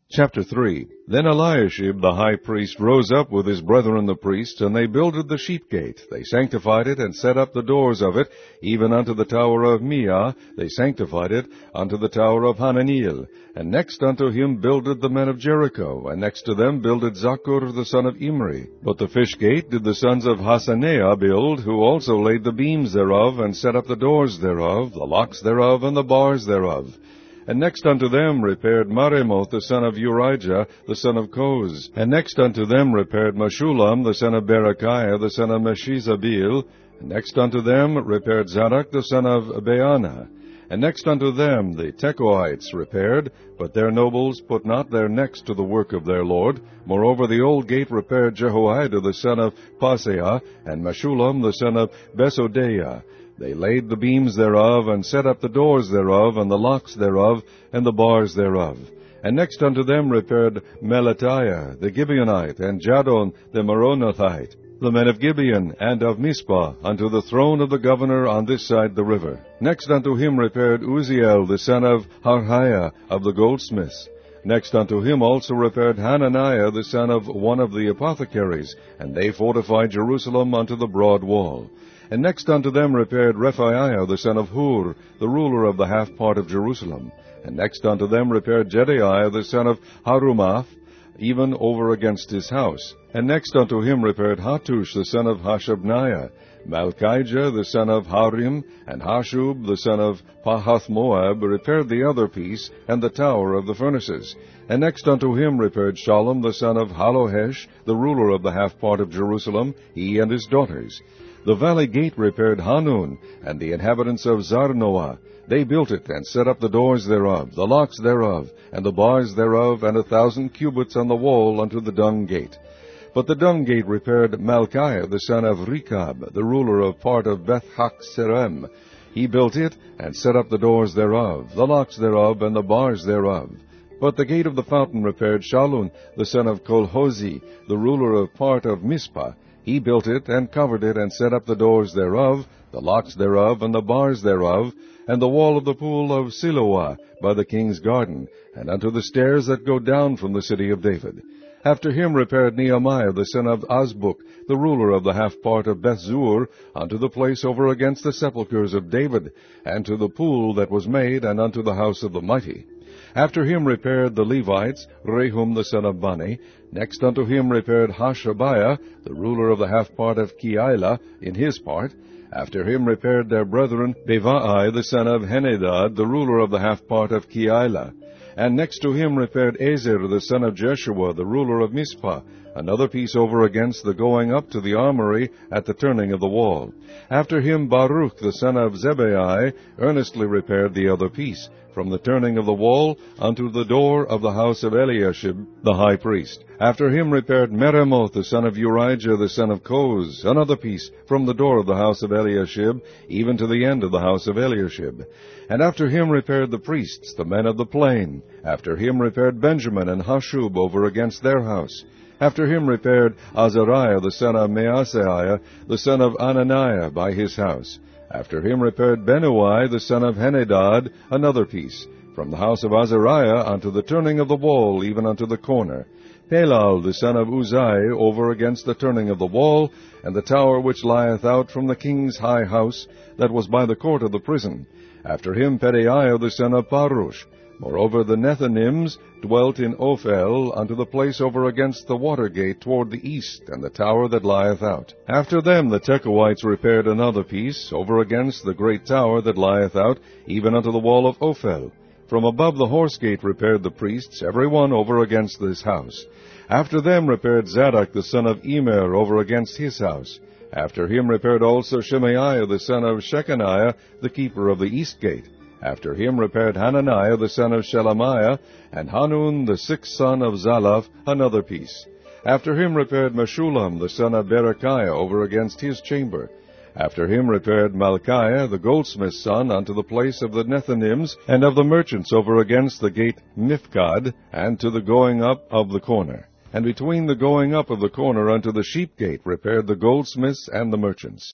Chapter 3. Then Eliashib the high priest rose up with his brethren the priests, and they builded the sheep gate. They sanctified it, and set up the doors of it, even unto the tower of Meah. They sanctified it unto the tower of Hananiel. And next unto him builded the men of Jericho, and next to them builded Zaccur the son of Imri. But the fish gate did the sons of Hasaneah build, who also laid the beams thereof, and set up the doors thereof, the locks thereof, and the bars thereof. And next unto them repaired Maremoth the son of Urijah, the son of Koz. And next unto them repaired Meshullam the son of Berechiah, the son of Meshizabeel. And next unto them repaired Zadok the son of Baana. And next unto them the Tekoites repaired, but their nobles put not their necks to the work of their lord. Moreover the old gate repaired Jehoiada the son of Paseah, and Meshullam the son of Besodeiah. They laid the beams thereof, and set up the doors thereof, and the locks thereof, and the bars thereof. And next unto them repaired Melatiah the Gibeonite, and Jadon the Meronothite, the men of Gibeon and of Mizpah, unto the throne of the governor on this side the river. Next unto him repaired Uzziel the son of Harhiah of the goldsmiths. Next unto him also repaired Hananiah the son of one of the apothecaries, and they fortified Jerusalem unto the broad wall. And next unto them repaired Rephaiah the son of Hur, the ruler of the half part of Jerusalem. And next unto them repaired Jedaiah the son of Harumaph, even over against his house. And next unto him repaired Hattush the son of Hashabniah, Malchijah the son of Harim, and Hashub the son of Pahath-Moab repaired the other piece, and the tower of the furnaces. And next unto him repaired Shallum the son of Halohesh, the ruler of the half part of Jerusalem, he and his daughters. The valley gate repaired Hanun, and the inhabitants of Zarnoah. They built it, and set up the doors thereof, the locks thereof, and the bars thereof, and 1,000 cubits on the wall unto the dung gate. But the dung gate repaired Malchiah the son of Rechab, the ruler of part of Beth-Haxerem. He built it, and set up the doors thereof, the locks thereof, and the bars thereof. But the gate of the fountain repaired Shallun the son of Colhozi, the ruler of part of Mizpah. He built it, and covered it, and set up the doors thereof, the locks thereof, and the bars thereof, and the wall of the pool of Siloah by the king's garden, and unto the stairs that go down from the city of David. After him repaired Nehemiah the son of Azbuk, the ruler of the half part of Bethzur, unto the place over against the sepulchres of David, and to the pool that was made, and unto the house of the mighty. After him repaired the Levites, Rehum the son of Bani. Next unto him repaired Hashabiah, the ruler of the half part of Keilah, in his part. After him repaired their brethren, Bevai the son of Henadad, the ruler of the half part of Keilah. And next to him repaired Ezer the son of Jeshua, the ruler of Mizpah, another piece over against the going up to the armory at the turning of the wall. After him Baruch the son of Zebai earnestly repaired the other piece, from the turning of the wall unto the door of the house of Eliashib the high priest. After him repaired Meremoth the son of Urijah the son of Koz, another piece, from the door of the house of Eliashib, even to the end of the house of Eliashib. And after him repaired the priests, the men of the plain. After him repaired Benjamin and Hashub over against their house. After him repaired Azariah the son of Maaseiah, the son of Ananiah, by his house. After him repaired Benui the son of Henadad, another piece, from the house of Azariah unto the turning of the wall, even unto the corner. Pelal the son of Uzai over against the turning of the wall, and the tower which lieth out from the king's high house, that was by the court of the prison. After him Pedaiah the son of Parush. Moreover the Nethinims dwelt in Ophel, unto the place over against the water gate toward the east, and the tower that lieth out. After them the Tekoites repaired another piece, over against the great tower that lieth out, even unto the wall of Ophel. From above the horse gate repaired the priests, every one over against this house. After them repaired Zadok the son of Emer over against his house. After him repaired also Shemaiah the son of Shechaniah, the keeper of the east gate. After him repaired Hananiah the son of Shelemiah, and Hanun the sixth son of Zalaph, another piece. After him repaired Meshullam the son of Berechiah over against his chamber. After him repaired Malchiah the goldsmith's son unto the place of the Nethinims and of the merchants over against the gate Mifkad, and to the going up of the corner. And between the going up of the corner unto the sheep gate repaired the goldsmiths and the merchants.